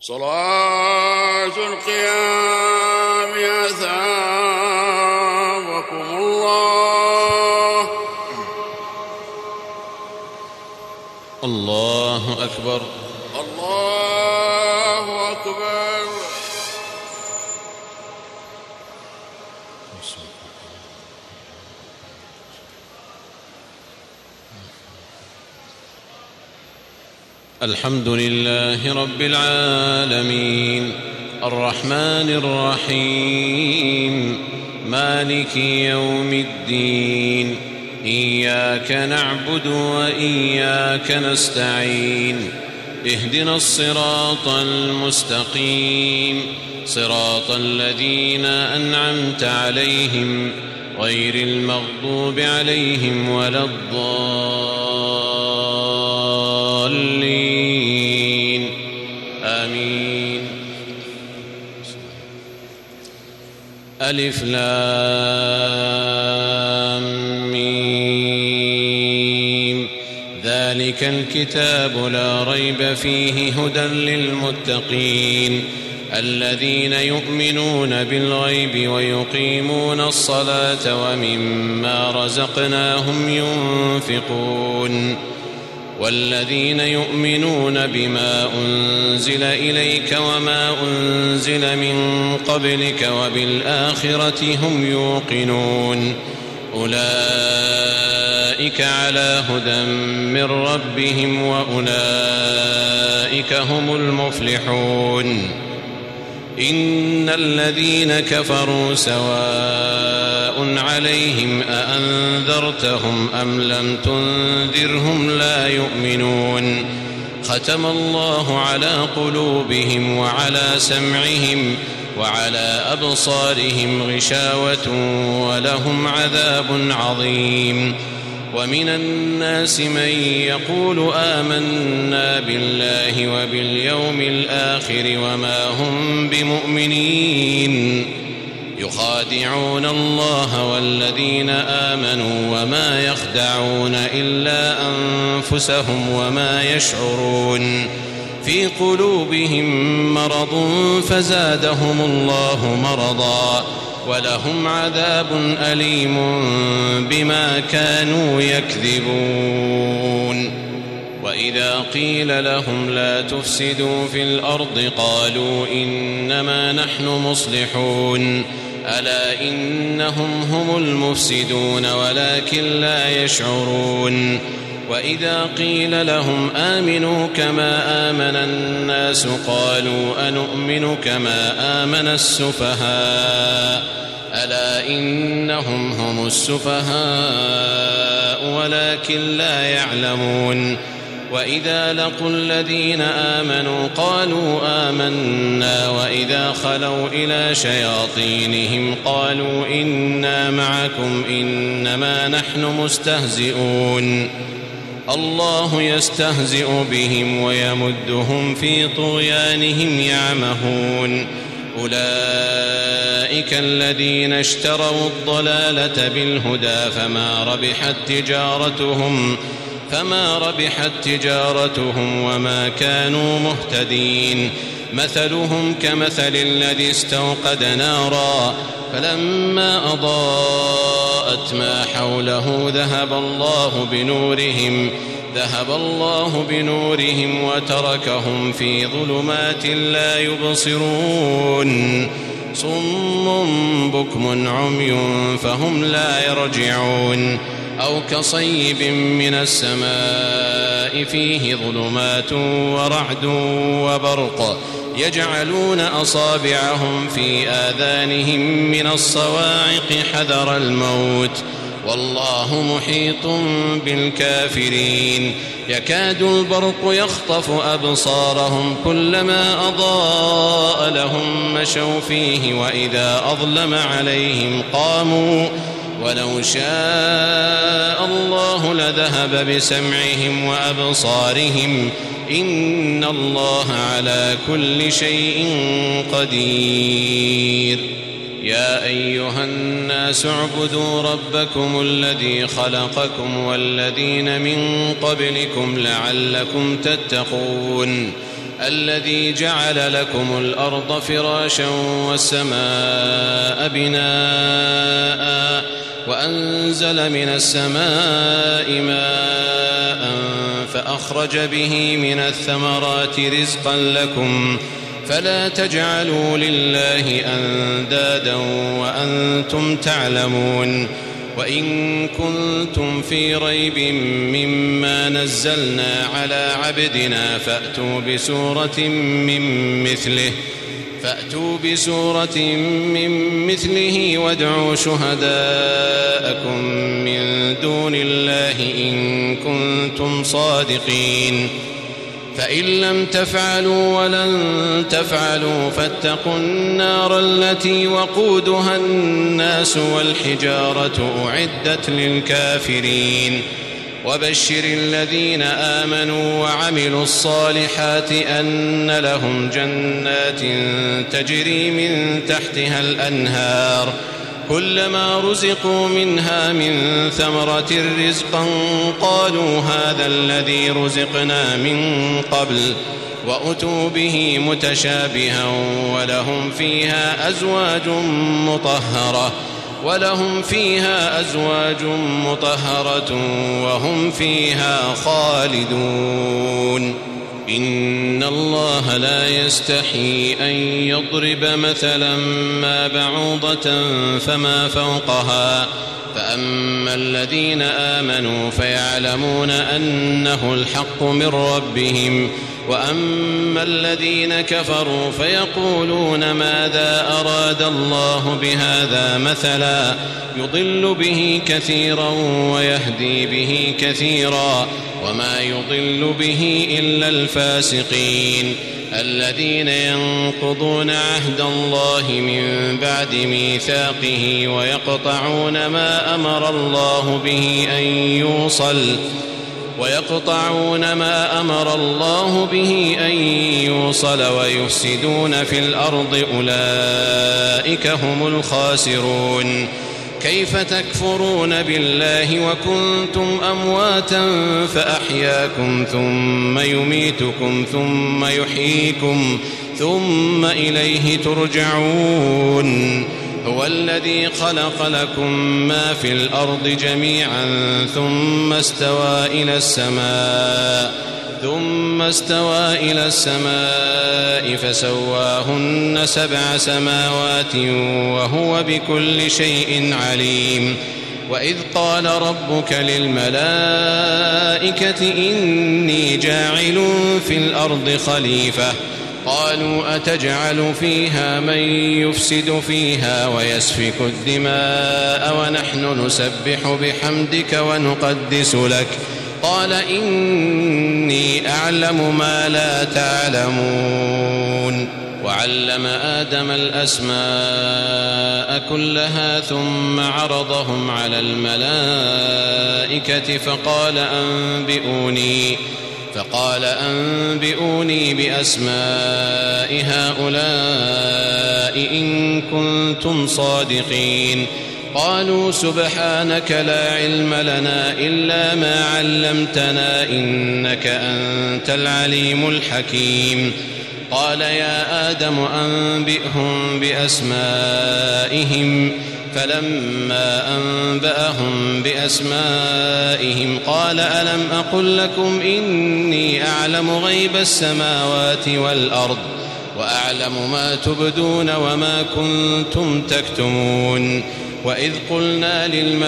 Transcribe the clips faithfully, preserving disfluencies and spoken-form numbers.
صلاة القيام أثابكم الله. الله أكبر. الله أكبر. الحمد لله رب العالمين الرحمن الرحيم مالك يوم الدين إياك نعبد وإياك نستعين اهدنا الصراط المستقيم صراط الذين أنعمت عليهم غير المغضوب عليهم ولا الضالين آمين. ألف لام ميم ذلك الكتاب لا ريب فيه هدى للمتقين الذين يؤمنون بالغيب ويقيمون الصلاة ومما رزقناهم ينفقون والذين يؤمنون بما أنزل إليك وما أنزل من قبلك وبالآخرة هم يوقنون أولئك على هدى من ربهم وأولئك هم المفلحون. إن الذين كفروا سواء عليهم أأنذرتهم أم لم تنذرهم لا يؤمنون ختم الله على قلوبهم وعلى سمعهم وعلى أبصارهم غشاوة ولهم عذاب عظيم. ومن الناس من يقول آمنا بالله وباليوم الآخر وما هم بمؤمنين يخادعون الله والذين آمنوا وما يخدعون إلا أنفسهم وما يشعرون في قلوبهم مرض فزادهم الله مرضا ولهم عذاب أليم بما كانوا يكذبون. وإذا قيل لهم لا تفسدوا في الأرض قالوا إنما نحن مصلحون ألا إنهم هم المفسدون ولكن لا يشعرون. وإذا قيل لهم آمنوا كما آمن الناس قالوا أنؤمن كما آمن السفهاء ألا إنهم هم السفهاء ولكن لا يعلمون. وإذا لقوا الذين آمنوا قالوا آمنا وإذا خلوا إلى شياطينهم قالوا إنا معكم إنما نحن مستهزئون الله يستهزئ بهم ويمدهم في طغيانهم يعمهون. أولئك الذين اشتروا الضلالة بالهدى فما ربحت تجارتهم فما ربحت تجارتهم وما كانوا مهتدين. مثلهم كمثل الذي استوقد نارا فلما أضاءت ما حوله ذهب الله بنورهم ذهب الله بنورهم وتركهم في ظلمات لا يبصرون صم بكم عمي فهم لا يرجعون. أو كصيب من السماء فيه ظلمات ورعد وبرق يجعلون أصابعهم في آذانهم من الصواعق حذر الموت والله محيط بالكافرين. يكاد البرق يخطف أبصارهم كلما أضاء لهم مشوا فيه وإذا أظلم عليهم قاموا ولو شاء الله لذهب بسمعهم وأبصارهم إن الله على كل شيء قدير. يا أيها الناس اعبدوا ربكم الذي خلقكم والذين من قبلكم لعلكم تتقون الذي جعل لكم الأرض فراشا والسماء بناء وأنزل من السماء ماء فأخرج به من الثمرات رزقا لكم فلا تجعلوا لله أندادا وأنتم تعلمون وإن كنتم في ريب مما نزلنا على عبدنا فأتوا بسورة من مثله فأتوا بسورة من مثله وادعوا شهداءكم من دون الله إن كنتم صادقين فإن لم تفعلوا ولن تفعلوا فاتقوا النار التي وقودها الناس والحجارة أعدت للكافرين وبشر الذين آمنوا وعملوا الصالحات أن لهم جنات تجري من تحتها الأنهار كلما رزقوا منها من ثمرة رزقا قالوا هذا الذي رزقنا من قبل وأتوا به متشابها ولهم فيها أزواج مطهرة ولهم فيها أزواج مطهرة وهم فيها خالدون إن الله لا يستحي أن يضرب مثلا ما بعوضة فما فوقها فأما الذين آمنوا فيعلمون أنه الحق من ربهم وأما الذين كفروا فيقولون ماذا أراد الله بهذا مثلا يضل به كثيرا ويهدي به كثيرا وما يضل به إلا الفاسقين الذين ينقضون عهد الله من بعد ميثاقه ويقطعون ما أمر الله به أن يوصل ويقطعون ما أمر الله به أن يوصل ويفسدون في الأرض أولئك هم الخاسرون كيف تكفرون بالله وكنتم أمواتا فأحياكم ثم يميتكم ثم يحييكم ثم إليه ترجعون هو الذي خلق لكم ما في الأرض جميعا ثم استوى إلى السماء ثم استوى إلى السماء فسواهن سبع سماوات وهو بكل شيء عليم وإذ قال ربك للملائكة إني جاعل في الأرض خليفة قالوا أتجعل فيها من يفسد فيها ويسفك الدماء ونحن نسبح بحمدك ونقدس لك قال إني أعلم ما لا تعلمون وعلم آدم الأسماء كلها ثم عرضهم على الملائكة فقال أنبئوني فقال أنبئوني بأسماء هؤلاء إن كنتم صادقين قالوا سبحانك لا علم لنا إلا ما علمتنا إنك أنت العليم الحكيم قال يا آدم أنبئهم بأسمائهم فلما أنبأهم بأسمائهم قال ألم أقل لكم إني أعلم غيب السماوات والأرض وأعلم ما تبدون وما كنتم تكتمون وإذ قلنا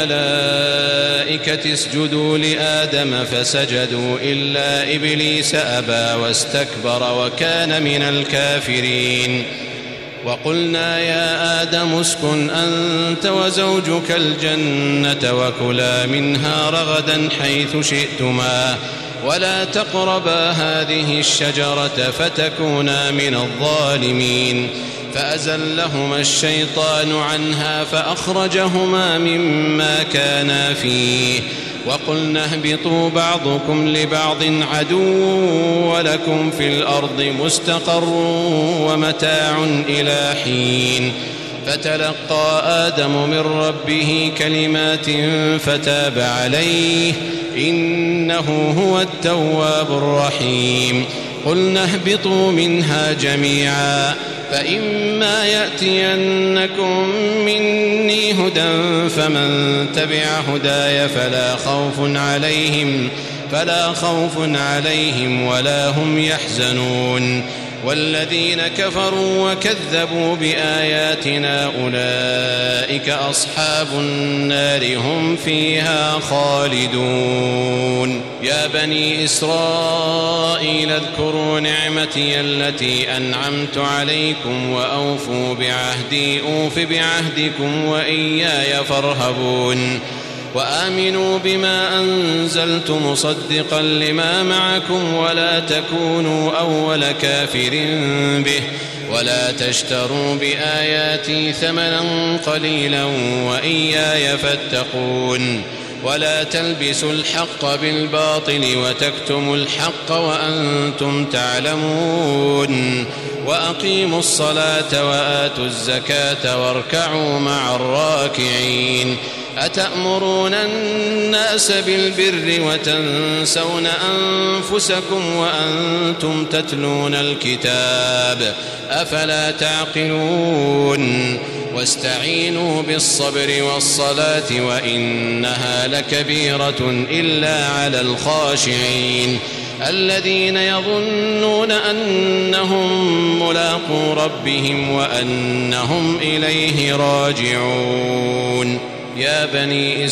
للملائكة اسجدوا لآدم فسجدوا إلا إبليس أبى واستكبر وكان من الكافرين وقلنا يا آدم اسكن أنت وزوجك الجنة وكلا منها رغدا حيث شئتما ولا تقربا هذه الشجرة فتكونا من الظالمين فأزلهما الشيطان عنها فأخرجهما مما كانا فيه وقلنا اهبطوا بعضكم لبعض عدو ولكم في الأرض مستقر ومتاع إلى حين فتلقى آدم من ربه كلمات فتاب عليه إنه هو التواب الرحيم قلنا اهبطوا منها جميعا فإما يأتينكم مني هدى فمن تبع هداي فلا خوف عليهم فلا خوف عليهم ولا هم يحزنون والذين كفروا وكذبوا بآياتنا أولئك أصحاب النار هم فيها خالدون يا بني إسرائيل اذكروا نعمتي التي أنعمت عليكم وأوفوا بعهدي أوف بعهدكم وإياي فارهبون وآمنوا بما أنزلت مصدقا لما معكم ولا تكونوا أول كافر به ولا تشتروا بآياتي ثمنا قليلا وإياي فاتقون ولا تلبسوا الحق بالباطل وتكتموا الحق وأنتم تعلمون وأقيموا الصلاة وآتوا الزكاة واركعوا مع الراكعين أتأمرون الناس بالبر وتنسون أنفسكم وأنتم تتلون الكتاب أفلا تعقلون واستعينوا بالصبر والصلاة وإنها لكبيرة إلا على الخاشعين الذين يظنون أنهم ملاقو ربهم وأنهم إليه راجعون يا بني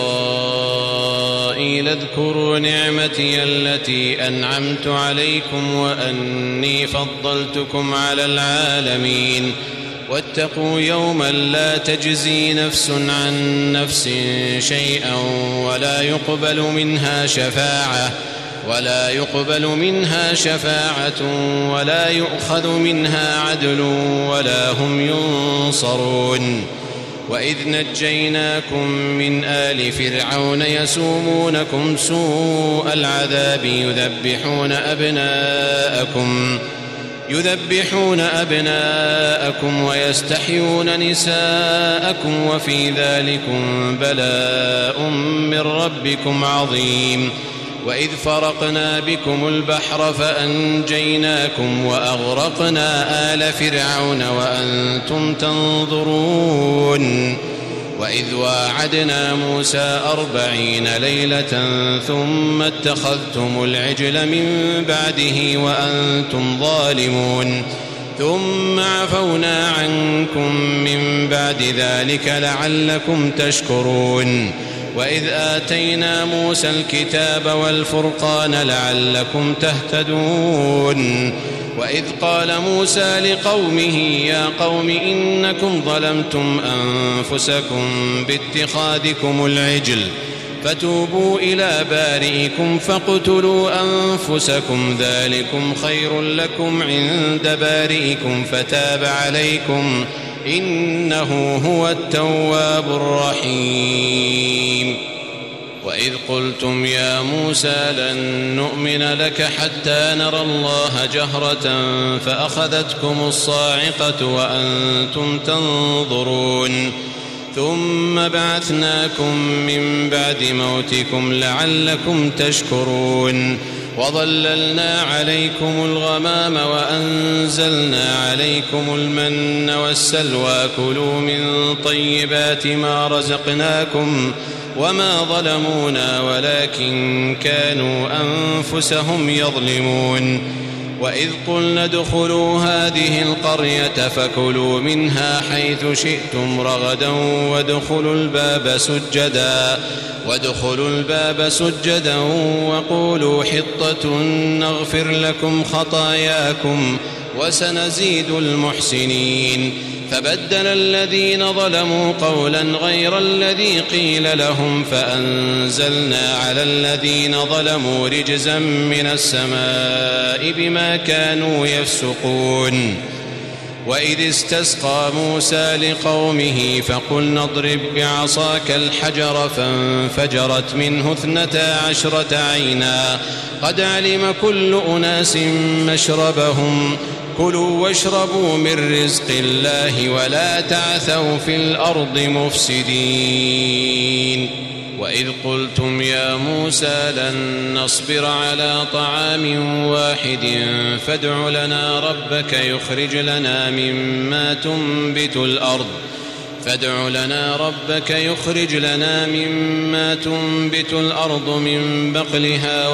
إسرائيل اذكروا نعمتي التي أنعمت عليكم وأني فضلتكم على العالمين واتقوا يوما لا تجزي نفس عن نفس شيئا ولا يقبل منها شفاعة ولا يقبل منها شفاعة ولا يؤخذ منها عدل ولا هم ينصرون وإذ نجيناكم من آل فرعون يسومونكم سوء العذاب يذبحون أبناءكم يذبحون أبناءكم ويستحيون نساءكم وفي ذلكم بلاء من ربكم عظيم وإذ فرقنا بكم البحر فأنجيناكم وأغرقنا آل فرعون وأنتم تنظرون وإذ واعدنا موسى أربعين ليلة ثم اتخذتم العجل من بعده وأنتم ظالمون ثم عفونا عنكم من بعد ذلك لعلكم تشكرون وإذ آتينا موسى الكتاب والفرقان لعلكم تهتدون وإذ قال موسى لقومه يا قوم إنكم ظلمتم أنفسكم باتخاذكم العجل فتوبوا إلى بارئكم فاقتلوا أنفسكم ذلكم خير لكم عند بارئكم فتاب عليكم إنه هو التواب الرحيم وإذ قلتم يا موسى لن نؤمن لك حتى نرى الله جهرة فأخذتكم الصاعقة وأنتم تنظرون ثم بعثناكم من بعد موتكم لعلكم تشكرون وظللنا عليكم الغمام وأنزلنا عليكم المن والسلوى كلوا من طيبات ما رزقناكم وما ظلمونا ولكن كانوا أنفسهم يظلمون وإذ قلنا ادخلوا هذه القرية فكلوا منها حيث شئتم رغدا وادخلوا الباب سجدا وادخلوا الباب سجدا وقولوا حطة نغفر لكم خطاياكم وسنزيد المحسنين فبدل الذين ظلموا قولا غير الذي قيل لهم فأنزلنا على الذين ظلموا رجزا من السماء بما كانوا يفسقون وإذ استسقى موسى لقومه فقلنا اضرب بعصاك الحجر فانفجرت منه اثنتا عشرة عينا قد علم كل أناس مشربهم كلوا واشربوا من رزق الله ولا تعثوا في الأرض مفسدين وإذ قلتم يا موسى لن نصبر على طعام واحد فادع لنا ربك يخرج لنا مما تنبت الأرض فادع لنا ربك يخرج لنا مما تنبت الأرض من بقلها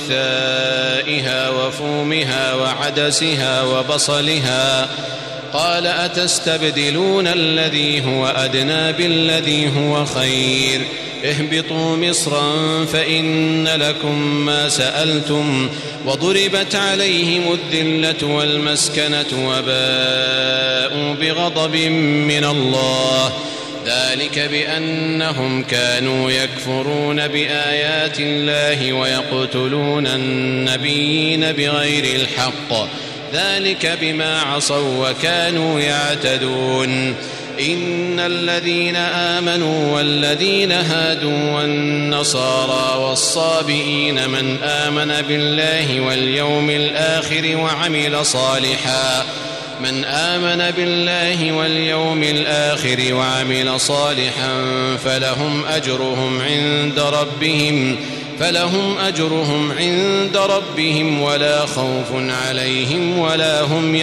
وقثائها وفومها وعدسها وبصلها قال أتستبدلون الذي هو أدنى بالذي هو خير اهبطوا مصرا فإن لكم ما سألتم وضربت عليهم الذلة والمسكنة وباءوا بغضب من الله ذلك بأنهم كانوا يكفرون بآيات الله ويقتلون النبيين بغير الحق ذلك بما عصوا وكانوا يعتدون إن الذين آمنوا والذين هادوا والنصارى والصابئين من آمن بالله واليوم الآخر وعمل صالحا من آمن بالله واليوم الآخر وعمل صالحا فلهم أجرهم عند ربهم فلهم أجرهم عند ربهم ولا خوف عليهم ولا هم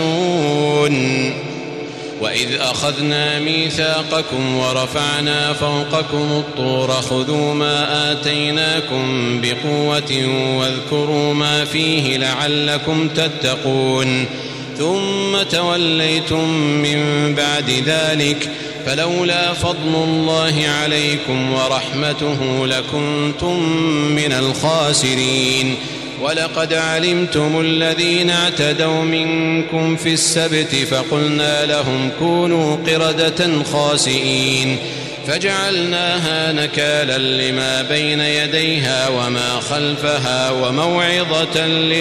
يحزنون وإذ أخذنا ميثاقكم ورفعنا فوقكم الطور خذوا ما آتيناكم بقوة واذكروا ما فيه لعلكم تتقون ثم توليتم من بعد ذلك فلولا فضل الله عليكم ورحمته لكنتم من الخاسرين ولقد علمتم الذين اعتدوا منكم في السبت فقلنا لهم كونوا قردة خاسئين فجعلناها نكالا لما بين يديها وما خلفها وموعظة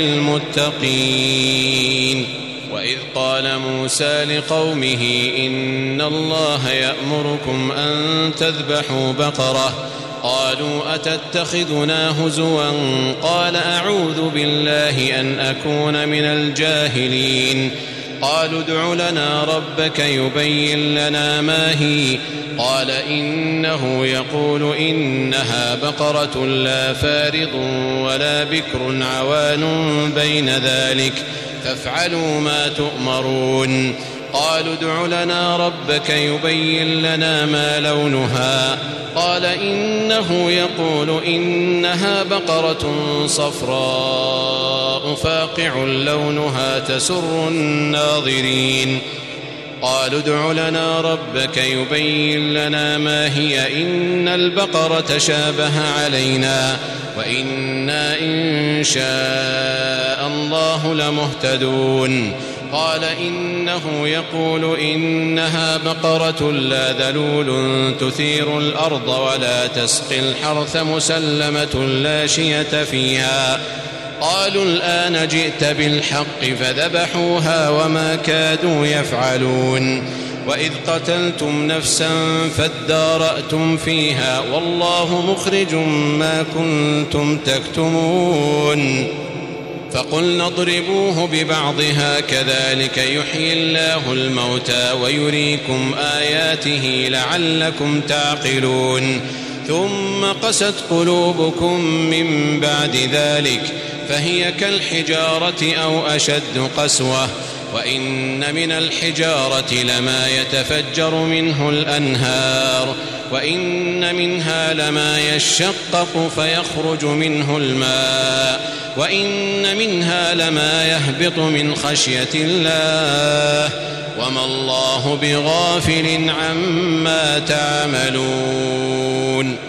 للمتقين وإذ قال موسى لقومه إن الله يأمركم أن تذبحوا بقرة قالوا أتتخذنا هزوا قال أعوذ بالله أن أكون من الجاهلين قالوا ادع لنا ربك يبين لنا ما هي قال إنه يقول إنها بقرة لا فارض ولا بكر عوان بين ذلك فافعلوا ما تؤمرون قالوا ادع لنا ربك يبين لنا ما لونها قال إنه يقول إنها بقرة صفراء فاقع لونها تسر الناظرين قالوا ادع لنا ربك يبين لنا ما هي إن البقرة شابه علينا وإنا إن شاء الله لمهتدون قال إنه يقول إنها بقرة لا ذلول تثير الأرض ولا تسقي الحرث مسلمة لا شية فيها قالوا الآن جئت بالحق فذبحوها وما كادوا يفعلون وإذ قتلتم نفسا فادارأتم فيها والله مخرج ما كنتم تكتمون فقلنا اضربوه ببعضها كذلك يحيي الله الموتى ويريكم آياته لعلكم تعقلون ثم قست قلوبكم من بعد ذلك فهي كالحجارة أو أشد قسوة وإن من الحجارة لما يتفجر منه الأنهار وإن منها لما يشقق فيخرج منه الماء وإن منها لما يهبط من خشية الله وما الله بغافل عما تعملون